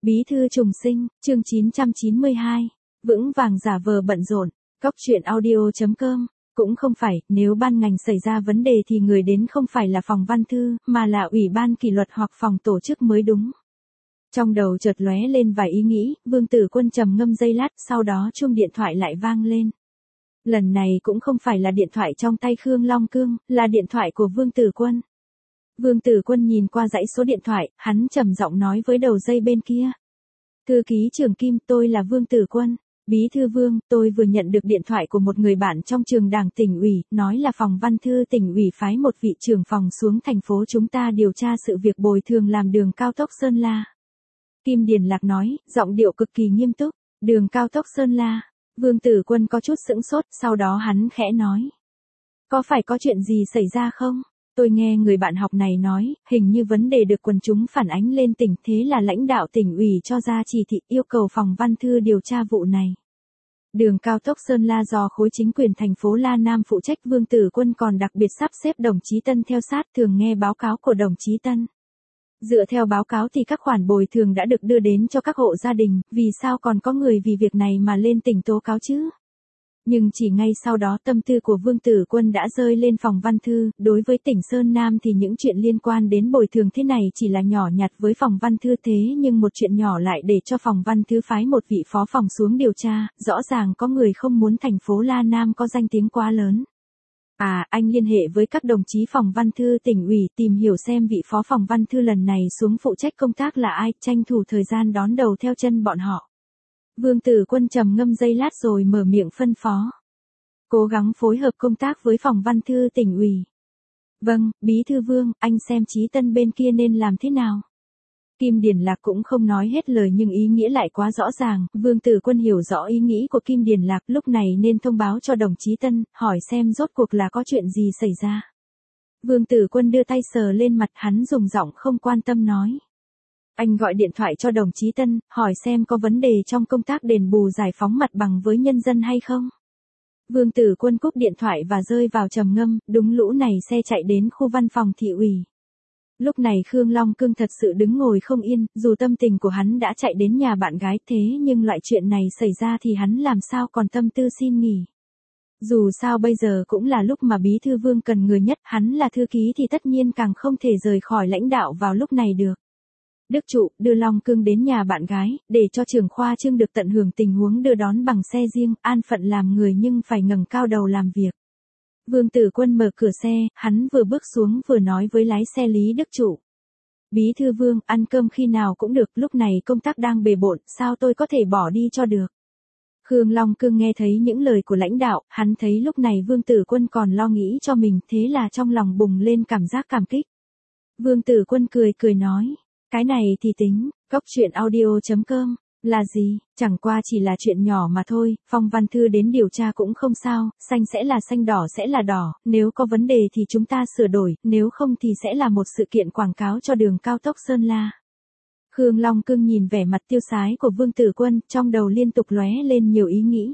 Bí thư trùng sinh, chương 992. Vững vàng giả vờ bận rộn. Cóc truyện audio.com. Cũng không phải, nếu ban ngành xảy ra vấn đề thì người đến không phải là phòng văn thư, mà là ủy ban kỷ luật hoặc phòng tổ chức mới đúng. Trong đầu chợt lóe lên vài ý nghĩ, Vương Tử Quân trầm ngâm giây lát, sau đó chuông điện thoại lại vang lên. Lần này cũng không phải là điện thoại trong tay Khương Long Cương, là điện thoại của Vương Tử Quân. Vương Tử Quân nhìn qua dãy số điện thoại, hắn trầm giọng nói với đầu dây bên kia. Thư ký trưởng Kim, tôi là Vương Tử Quân. Bí thư Vương, tôi vừa nhận được điện thoại của một người bạn trong trường đảng tỉnh ủy, nói là phòng văn thư tỉnh ủy phái một vị trưởng phòng xuống thành phố chúng ta điều tra sự việc bồi thường làm đường cao tốc Sơn La. Kim Điền Lạc nói, giọng điệu cực kỳ nghiêm túc, đường cao tốc Sơn La. Vương Tử Quân có chút sững sốt, sau đó hắn khẽ nói. Có phải có chuyện gì xảy ra không? Tôi nghe người bạn học này nói, hình như vấn đề được quần chúng phản ánh lên tỉnh, thế là lãnh đạo tỉnh ủy cho ra chỉ thị yêu cầu phòng văn thư điều tra vụ này. Đường cao tốc Sơn La do khối chính quyền thành phố La Nam phụ trách. Vương Tử Quân còn đặc biệt sắp xếp đồng chí Tân theo sát, thường nghe báo cáo của đồng chí Tân. Dựa theo báo cáo thì các khoản bồi thường đã được đưa đến cho các hộ gia đình, vì sao còn có người vì việc này mà lên tỉnh tố cáo chứ? Nhưng chỉ ngay sau đó tâm tư của Vương Tử Quân đã rơi lên phòng văn thư, đối với tỉnh Sơn Nam thì những chuyện liên quan đến bồi thường thế này chỉ là nhỏ nhặt với phòng văn thư, thế nhưng một chuyện nhỏ lại để cho phòng văn thư phái một vị phó phòng xuống điều tra, rõ ràng có người không muốn thành phố La Nam có danh tiếng quá lớn. Anh liên hệ với các đồng chí phòng văn thư tỉnh ủy tìm hiểu xem vị phó phòng văn thư lần này xuống phụ trách công tác là ai, tranh thủ thời gian đón đầu theo chân bọn họ. Vương Tử Quân trầm ngâm giây lát rồi mở miệng phân phó. Cố gắng phối hợp công tác với phòng văn thư tỉnh ủy. Vâng, Bí thư Vương, anh xem Chí Tân bên kia nên làm thế nào? Kim Điền Lạc cũng không nói hết lời nhưng ý nghĩa lại quá rõ ràng. Vương Tử Quân hiểu rõ ý nghĩ của Kim Điền Lạc, lúc này nên thông báo cho đồng chí Tân, hỏi xem rốt cuộc là có chuyện gì xảy ra. Vương Tử Quân đưa tay sờ lên mặt, hắn dùng giọng không quan tâm nói. Anh gọi điện thoại cho đồng chí Tân, hỏi xem có vấn đề trong công tác đền bù giải phóng mặt bằng với nhân dân hay không. Vương Tử Quân cúp điện thoại và rơi vào trầm ngâm, đúng lũ này xe chạy đến khu văn phòng thị ủy. Lúc này Khương Long Cương thật sự đứng ngồi không yên, dù tâm tình của hắn đã chạy đến nhà bạn gái thế nhưng loại chuyện này xảy ra thì hắn làm sao còn tâm tư xin nghỉ. Dù sao bây giờ cũng là lúc mà Bí thư Vương cần người nhất, hắn là thư ký thì tất nhiên càng không thể rời khỏi lãnh đạo vào lúc này được. Đức trụ, đưa Long Cương đến nhà bạn gái, để cho trưởng khoa Trương được tận hưởng tình huống đưa đón bằng xe riêng, an phận làm người nhưng phải ngẩng cao đầu làm việc. Vương Tử Quân mở cửa xe, hắn vừa bước xuống vừa nói với lái xe Lý Đức trụ. Bí thư Vương, ăn cơm khi nào cũng được, lúc này công tác đang bề bộn, sao tôi có thể bỏ đi cho được. Khương Long Cương nghe thấy những lời của lãnh đạo, hắn thấy lúc này Vương Tử Quân còn lo nghĩ cho mình, thế là trong lòng bùng lên cảm giác cảm kích. Vương Tử Quân cười nói. Cái này thì tính, cóc truyện audio.com, là gì, chẳng qua chỉ là chuyện nhỏ mà thôi, phòng văn thư đến điều tra cũng không sao, xanh sẽ là xanh, đỏ sẽ là đỏ, nếu có vấn đề thì chúng ta sửa đổi, nếu không thì sẽ là một sự kiện quảng cáo cho đường cao tốc Sơn La. Khương Long Cương nhìn vẻ mặt tiêu sái của Vương Tử Quân, trong đầu liên tục lóe lên nhiều ý nghĩ.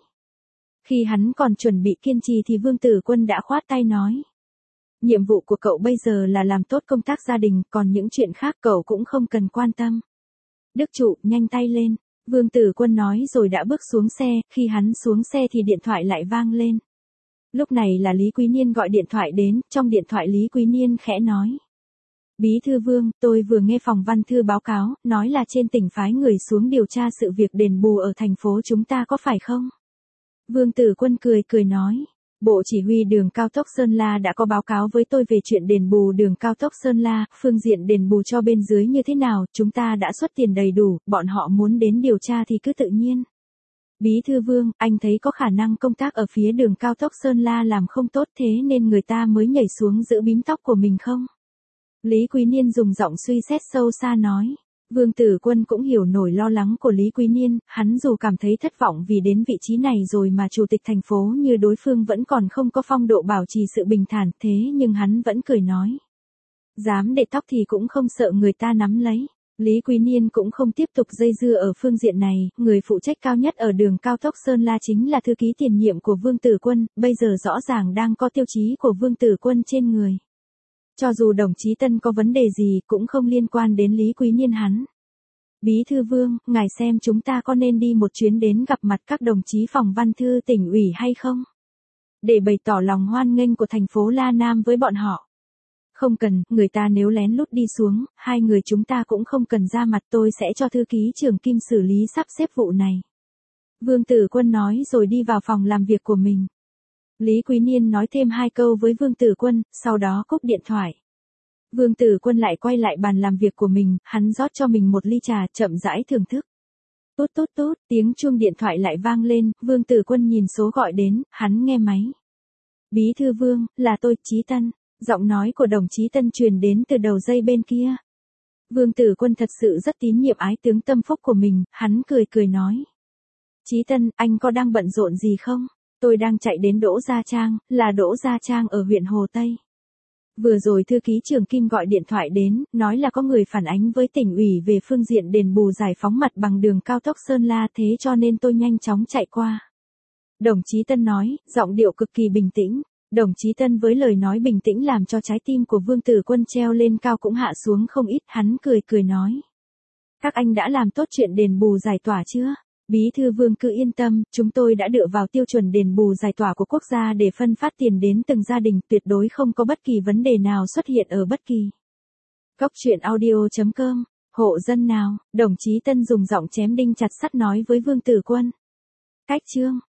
Khi hắn còn chuẩn bị kiên trì thì Vương Tử Quân đã khoát tay nói. Nhiệm vụ của cậu bây giờ là làm tốt công tác gia đình, còn những chuyện khác cậu cũng không cần quan tâm. Đức trụ, nhanh tay lên. Vương Tử Quân nói rồi đã bước xuống xe, khi hắn xuống xe thì điện thoại lại vang lên. Lúc này là Lý Quý Niên gọi điện thoại đến, trong điện thoại Lý Quý Niên khẽ nói. Bí thư Vương, tôi vừa nghe phòng văn thư báo cáo, nói là trên tỉnh phái người xuống điều tra sự việc đền bù ở thành phố chúng ta có phải không? Vương Tử Quân cười nói. Bộ chỉ huy đường cao tốc Sơn La đã có báo cáo với tôi về chuyện đền bù đường cao tốc Sơn La, phương diện đền bù cho bên dưới như thế nào, chúng ta đã xuất tiền đầy đủ, bọn họ muốn đến điều tra thì cứ tự nhiên. Bí thư Vương, anh thấy có khả năng công tác ở phía đường cao tốc Sơn La làm không tốt thế nên người ta mới nhảy xuống giữ bím tóc của mình không? Lý Quý Niên dùng giọng suy xét sâu xa nói. Vương Tử Quân cũng hiểu nổi lo lắng của Lý Quý Niên, hắn dù cảm thấy thất vọng vì đến vị trí này rồi mà chủ tịch thành phố như đối phương vẫn còn không có phong độ bảo trì sự bình thản, thế nhưng hắn vẫn cười nói. Dám để tóc thì cũng không sợ người ta nắm lấy. Lý Quý Niên cũng không tiếp tục dây dưa ở phương diện này, người phụ trách cao nhất ở đường cao tốc Sơn La chính là thư ký tiền nhiệm của Vương Tử Quân, bây giờ rõ ràng đang có tiêu chí của Vương Tử Quân trên người. Cho dù đồng chí Tân có vấn đề gì cũng không liên quan đến Lý Quý Niên hắn. Bí thư Vương, ngài xem chúng ta có nên đi một chuyến đến gặp mặt các đồng chí phòng văn thư tỉnh ủy hay không? Để bày tỏ lòng hoan nghênh của thành phố La Nam với bọn họ. Không cần, người ta nếu lén lút đi xuống, hai người chúng ta cũng không cần ra mặt, tôi sẽ cho thư ký trưởng Kim xử lý sắp xếp vụ này. Vương Tử Quân nói rồi đi vào phòng làm việc của mình. Lý Quý Niên nói thêm hai câu với Vương Tử Quân, sau đó cúp điện thoại. Vương Tử Quân lại quay lại bàn làm việc của mình, hắn rót cho mình một ly trà, chậm rãi thưởng thức. Tốt tốt tốt, tiếng chuông điện thoại lại vang lên, Vương Tử Quân nhìn số gọi đến, hắn nghe máy. Bí thư Vương, là tôi, Chí Tân. Giọng nói của đồng chí Tân truyền đến từ đầu dây bên kia. Vương Tử Quân thật sự rất tín nhiệm ái tướng tâm phúc của mình, hắn cười cười nói. Chí Tân, anh có đang bận rộn gì không? Tôi đang chạy đến Đỗ Gia Trang, là Đỗ Gia Trang ở huyện Hồ Tây. Vừa rồi thư ký trưởng Kim gọi điện thoại đến, nói là có người phản ánh với tỉnh ủy về phương diện đền bù giải phóng mặt bằng đường cao tốc Sơn La, thế cho nên tôi nhanh chóng chạy qua. Đồng chí Tân nói, giọng điệu cực kỳ bình tĩnh. Đồng chí Tân với lời nói bình tĩnh làm cho trái tim của Vương Tử Quân treo lên cao cũng hạ xuống không ít, hắn cười cười nói. Các anh đã làm tốt chuyện đền bù giải tỏa chưa? Bí thư Vương cứ yên tâm, chúng tôi đã dựa vào tiêu chuẩn đền bù giải tỏa của quốc gia để phân phát tiền đến từng gia đình, tuyệt đối không có bất kỳ vấn đề nào xuất hiện ở bất kỳ. Cốc truyện audio.com, hộ dân nào, đồng chí Tân dùng giọng chém đinh chặt sắt nói với Vương Tử Quân. Cách chương